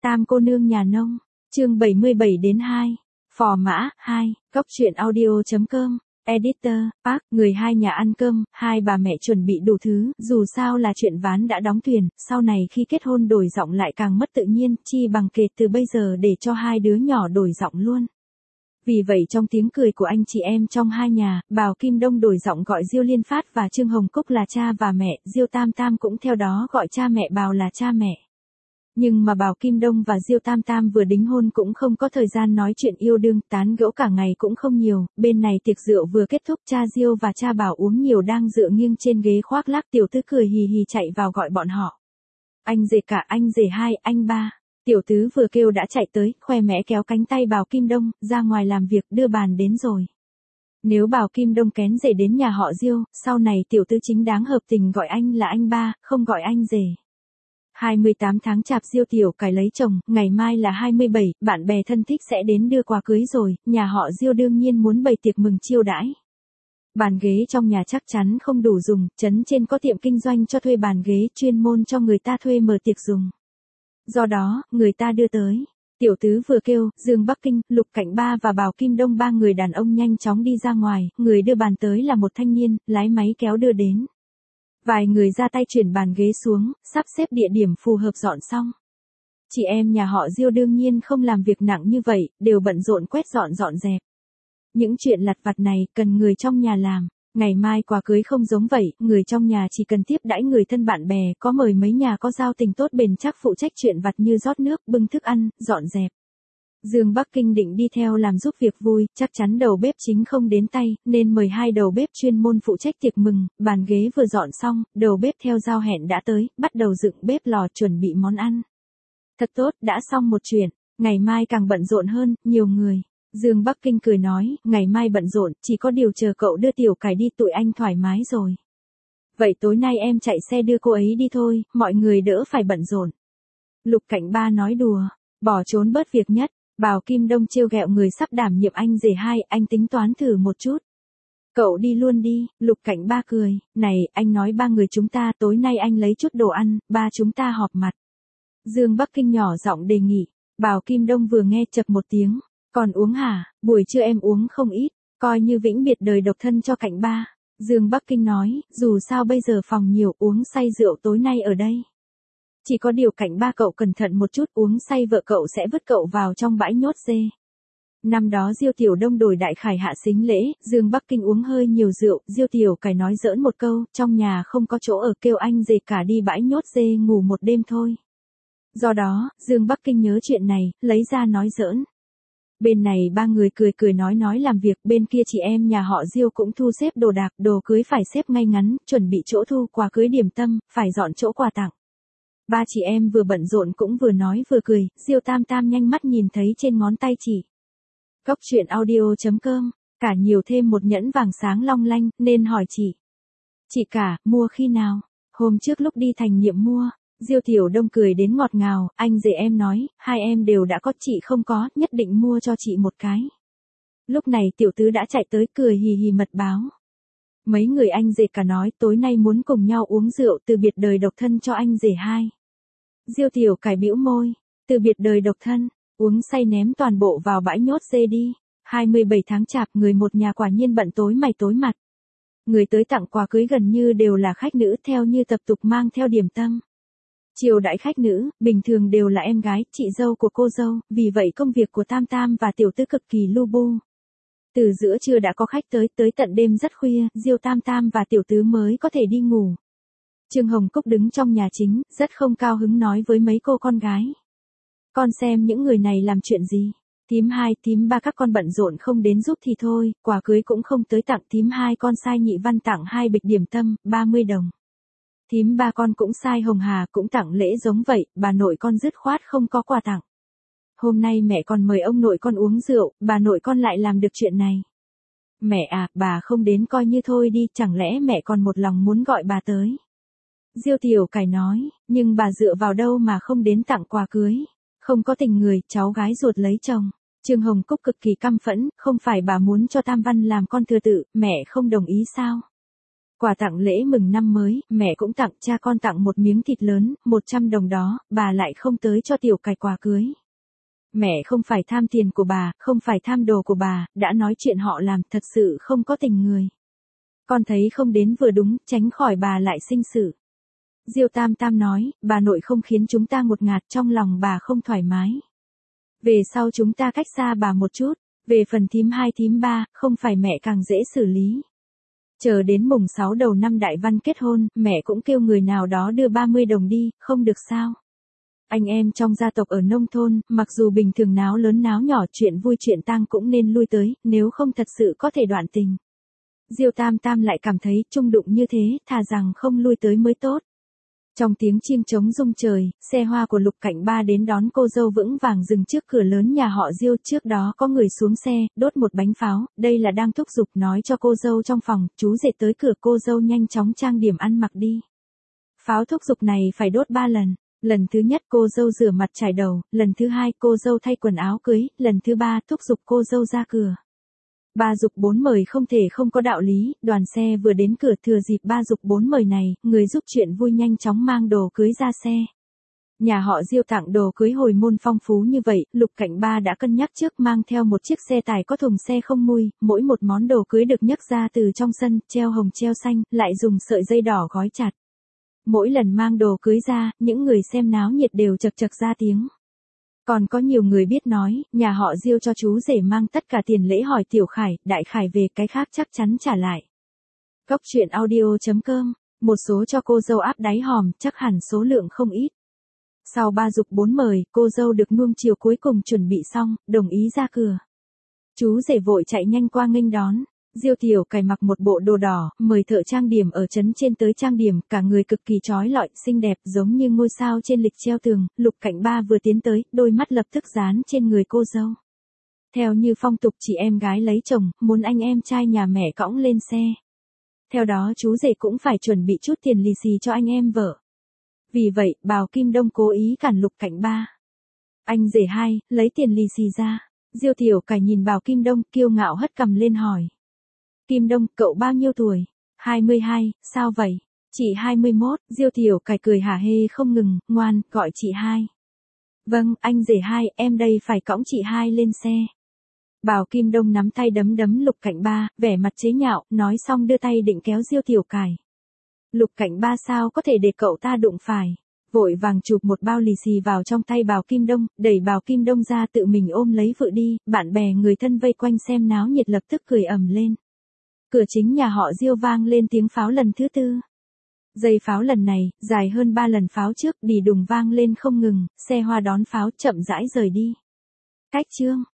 Tam cô nương nhà nông, chương 77-2, Phò mã, 2, Cóc truyện audio.com, Editor, Park, người hai nhà ăn cơm, hai bà mẹ chuẩn bị đủ thứ, dù sao là chuyện ván đã đóng thuyền, sau này khi kết hôn đổi giọng lại càng mất tự nhiên, chi bằng kể từ bây giờ để cho hai đứa nhỏ đổi giọng luôn. Vì vậy trong tiếng cười của anh chị em trong hai nhà, Bào Kim Đông đổi giọng gọi Diêu Liên Phát và Trương Hồng Cúc là cha và mẹ, Diêu Tam Tam cũng theo đó gọi cha mẹ Bào là cha mẹ. Nhưng mà Bào Kim Đông và Diêu Tam Tam vừa đính hôn cũng không có thời gian nói chuyện yêu đương, tán gẫu cả ngày cũng không nhiều, bên này tiệc rượu vừa kết thúc, cha Diêu và cha Bảo uống nhiều đang dựa nghiêng trên ghế khoác lác, tiểu tứ cười hì hì chạy vào gọi bọn họ. Anh rể cả, anh rể hai, anh ba. Tiểu tứ vừa kêu đã chạy tới, khoe mẽ kéo cánh tay Bào Kim Đông, ra ngoài làm việc, đưa bàn đến rồi. Nếu Bào Kim Đông kén rể đến nhà họ Diêu, sau này tiểu tứ chính đáng hợp tình gọi anh là anh ba, không gọi anh rể. 28 tháng Chạp Diêu Tiểu Cải lấy chồng, ngày mai là 27, bạn bè thân thích sẽ đến đưa quà cưới rồi, nhà họ Diêu đương nhiên muốn bày tiệc mừng chiêu đãi. Bàn ghế trong nhà chắc chắn không đủ dùng, trấn trên có tiệm kinh doanh cho thuê bàn ghế chuyên môn cho người ta thuê mở tiệc dùng. Do đó, người ta đưa tới. Tiểu tứ vừa kêu, Dương Bắc Kinh, Lục Cảnh Ba và Bào Kim Đông ba người đàn ông nhanh chóng đi ra ngoài, người đưa bàn tới là một thanh niên, lái máy kéo đưa đến. Vài người ra tay chuyển bàn ghế xuống, sắp xếp địa điểm phù hợp dọn xong. Chị em nhà họ Diêu đương nhiên không làm việc nặng như vậy, đều bận rộn quét dọn dẹp. Những chuyện lặt vặt này cần người trong nhà làm. Ngày mai quà cưới không giống vậy, người trong nhà chỉ cần tiếp đãi người thân bạn bè, có mời mấy nhà có giao tình tốt bền chắc phụ trách chuyện vặt như rót nước, bưng thức ăn, dọn dẹp. Dương Bắc Kinh định đi theo làm giúp việc vui, chắc chắn đầu bếp chính không đến tay, nên mời hai đầu bếp chuyên môn phụ trách tiệc mừng, bàn ghế vừa dọn xong, đầu bếp theo giao hẹn đã tới, bắt đầu dựng bếp lò chuẩn bị món ăn. Thật tốt, đã xong một chuyện, ngày mai càng bận rộn hơn, nhiều người. Dương Bắc Kinh cười nói, ngày mai bận rộn, chỉ có điều chờ cậu đưa Tiểu Cải đi tụi anh thoải mái rồi. Vậy tối nay em chạy xe đưa cô ấy đi thôi, mọi người đỡ phải bận rộn. Lục Cảnh Ba nói đùa, bỏ trốn bớt việc nhất. Bào Kim Đông trêu ghẹo người sắp đảm nhiệm anh rể hai, anh tính toán thử một chút. Cậu đi luôn đi, Lục Cảnh Ba cười, này, anh nói ba người chúng ta tối nay anh lấy chút đồ ăn, ba chúng ta họp mặt. Dương Bắc Kinh nhỏ giọng đề nghị, Bào Kim Đông vừa nghe chập một tiếng, còn uống hả, buổi trưa em uống không ít, coi như vĩnh biệt đời độc thân cho Cảnh Ba. Dương Bắc Kinh nói, dù sao bây giờ phòng nhiều uống say rượu tối nay ở đây. Chỉ có điều Cảnh Ba cậu cẩn thận một chút, uống say vợ cậu sẽ vứt cậu vào trong bãi nhốt dê. Năm đó Diêu Tiểu Đông đổi Đại Khải hạ sính lễ, Dương Bắc Kinh uống hơi nhiều rượu, Diêu Tiểu Cải nói giỡn một câu, trong nhà không có chỗ ở kêu anh rể cả đi bãi nhốt dê ngủ một đêm thôi. Do đó, Dương Bắc Kinh nhớ chuyện này, lấy ra nói giỡn. Bên này ba người cười nói làm việc, bên kia chị em nhà họ Diêu cũng thu xếp đồ đạc, đồ cưới phải xếp ngay ngắn, chuẩn bị chỗ thu quà cưới điểm tâm, phải dọn chỗ quà tặng. Ba chị em vừa bận rộn cũng vừa nói vừa cười, Diêu Tam Tam nhanh mắt nhìn thấy trên ngón tay chỉ. Cóc truyện audio.com, cả nhiều thêm một nhẫn vàng sáng long lanh, nên hỏi chị. Chị cả, mua khi nào? Hôm trước lúc đi thành nhiệm mua. Diêu Tiểu Đông cười đến ngọt ngào, anh rể em nói, hai em đều đã có, chị không có, nhất định mua cho chị một cái. Lúc này tiểu tứ đã chạy tới cười hì hì mật báo. Mấy người anh rể cả nói tối nay muốn cùng nhau uống rượu từ biệt đời độc thân cho anh rể hai. Diêu Tiểu Cải bĩu môi, từ biệt đời độc thân, uống say ném toàn bộ vào bãi nhốt dê đi. 27 tháng Chạp, người một nhà quả nhiên bận tối mày tối mặt. Người tới tặng quà cưới gần như đều là khách nữ, theo như tập tục mang theo điểm tâm. Chiều đãi khách nữ, bình thường đều là em gái, chị dâu của cô dâu, vì vậy công việc của Tam Tam và tiểu tứ cực kỳ lu bu. Từ giữa trưa đã có khách tới tận đêm rất khuya, Diêu Tam Tam và tiểu tứ mới có thể đi ngủ. Trương Hồng Cúc đứng trong nhà chính, rất không cao hứng nói với mấy cô con gái. Con xem những người này làm chuyện gì. Thím hai, thím ba các con bận rộn không đến giúp thì thôi, quà cưới cũng không tới tặng, thím hai con sai Nhị Văn tặng 2 bịch điểm tâm, 30 đồng. Thím ba con cũng sai Hồng Hà cũng tặng lễ giống vậy, bà nội con dứt khoát không có quà tặng. Hôm nay mẹ con mời ông nội con uống rượu, bà nội con lại làm được chuyện này. Mẹ à, bà không đến coi như thôi đi, chẳng lẽ mẹ còn một lòng muốn gọi bà tới. Diêu Tiểu Cải nói, nhưng bà dựa vào đâu mà không đến tặng quà cưới. Không có tình người, cháu gái ruột lấy chồng. Trương Hồng Cúc cực kỳ căm phẫn, không phải bà muốn cho Tam Văn làm con thừa tự, mẹ không đồng ý sao? Quà tặng lễ mừng năm mới, mẹ cũng tặng, cha con tặng một miếng thịt lớn, 100 đồng đó, bà lại không tới cho tiểu cải quà cưới. Mẹ không phải tham tiền của bà, không phải tham đồ của bà, đã nói chuyện họ làm thật sự không có tình người. Con thấy không đến vừa đúng, tránh khỏi bà lại sinh sự. Diêu Tam Tam nói, bà nội không khiến chúng ta ngột ngạt, trong lòng bà không thoải mái. Về sau chúng ta cách xa bà một chút, về phần thím 2 thím 3, không phải mẹ càng dễ xử lý. Chờ đến mùng 6 đầu năm Đại Văn kết hôn, mẹ cũng kêu người nào đó đưa 30 đồng đi, không được sao. Anh em trong gia tộc ở nông thôn, mặc dù bình thường náo lớn náo nhỏ, chuyện vui chuyện tang cũng nên lui tới, nếu không thật sự có thể đoạn tình. Diêu Tam Tam lại cảm thấy chung đụng như thế, thà rằng không lui tới mới tốt. Trong tiếng chiêng trống rung trời, xe hoa của Lục Cảnh Ba đến đón cô dâu vững vàng dừng trước cửa lớn nhà họ Diêu. Trước đó có người xuống xe, đốt một bánh pháo, đây là đang thúc giục nói cho cô dâu trong phòng, chú rể tới cửa, cô dâu nhanh chóng trang điểm ăn mặc đi. Pháo thúc giục này phải đốt 3 lần. Lần thứ nhất cô dâu rửa mặt chải đầu, lần thứ hai cô dâu thay quần áo cưới, lần thứ ba thúc giục cô dâu ra cửa. 3 giục 4 mời không thể không có đạo lý, đoàn xe vừa đến cửa, thừa dịp 3 giục 4 mời này, người giúp chuyện vui nhanh chóng mang đồ cưới ra xe. Nhà họ Diêu tặng đồ cưới hồi môn phong phú như vậy, Lục Cảnh Ba đã cân nhắc trước, mang theo một chiếc xe tải có thùng xe không mui, mỗi một món đồ cưới được nhấc ra từ trong sân, treo hồng treo xanh, lại dùng sợi dây đỏ gói chặt. Mỗi lần mang đồ cưới ra, những người xem náo nhiệt đều chậc chậc ra tiếng. Còn có nhiều người biết nói, nhà họ Diêu cho chú rể mang tất cả tiền lễ, hỏi Tiểu Khải, Đại Khải về, cái khác chắc chắn trả lại. Góc truyện audio.com, một số cho cô dâu áp đáy hòm, chắc hẳn số lượng không ít. Sau 3 giục 4 mời, cô dâu được nuông chiều cuối cùng chuẩn bị xong, đồng ý ra cửa. Chú rể vội chạy nhanh qua nghênh đón. Diêu Tiểu Cải mặc một bộ đồ đỏ, mời thợ trang điểm ở trấn trên tới trang điểm, cả người cực kỳ chói lọi, xinh đẹp, giống như ngôi sao trên lịch treo tường. Lục Cảnh Ba vừa tiến tới, đôi mắt lập tức dán trên người cô dâu. Theo như phong tục chị em gái lấy chồng, muốn anh em trai nhà mẹ cõng lên xe. Theo đó chú rể cũng phải chuẩn bị chút tiền lì xì cho anh em vợ. Vì vậy, Bào Kim Đông cố ý cản Lục Cảnh Ba. Anh rể hai, lấy tiền lì xì ra. Diêu Tiểu Cải nhìn Bào Kim Đông, kiêu ngạo hất cằm lên hỏi. Kim Đông, cậu bao nhiêu tuổi? 22, sao vậy? Chị 21, Diêu Tiểu Cải cười hả hê không ngừng, ngoan, gọi chị hai. Vâng, anh rể hai, em đây phải cõng chị hai lên xe. Bào Kim Đông nắm tay đấm đấm Lục Cảnh Ba, vẻ mặt chế nhạo, nói xong đưa tay định kéo Diêu Tiểu Cải. Lục Cảnh Ba sao có thể để cậu ta đụng phải. Vội vàng chụp một bao lì xì vào trong tay Bào Kim Đông, đẩy Bào Kim Đông ra tự mình ôm lấy vợ đi, bạn bè người thân vây quanh xem náo nhiệt lập tức cười ầm lên. Cửa chính nhà họ Diêu vang lên tiếng pháo lần thứ 4. Dây pháo lần này, dài hơn 3 lần pháo trước, đì đùng vang lên không ngừng, xe hoa đón pháo chậm rãi rời đi. Cách chương.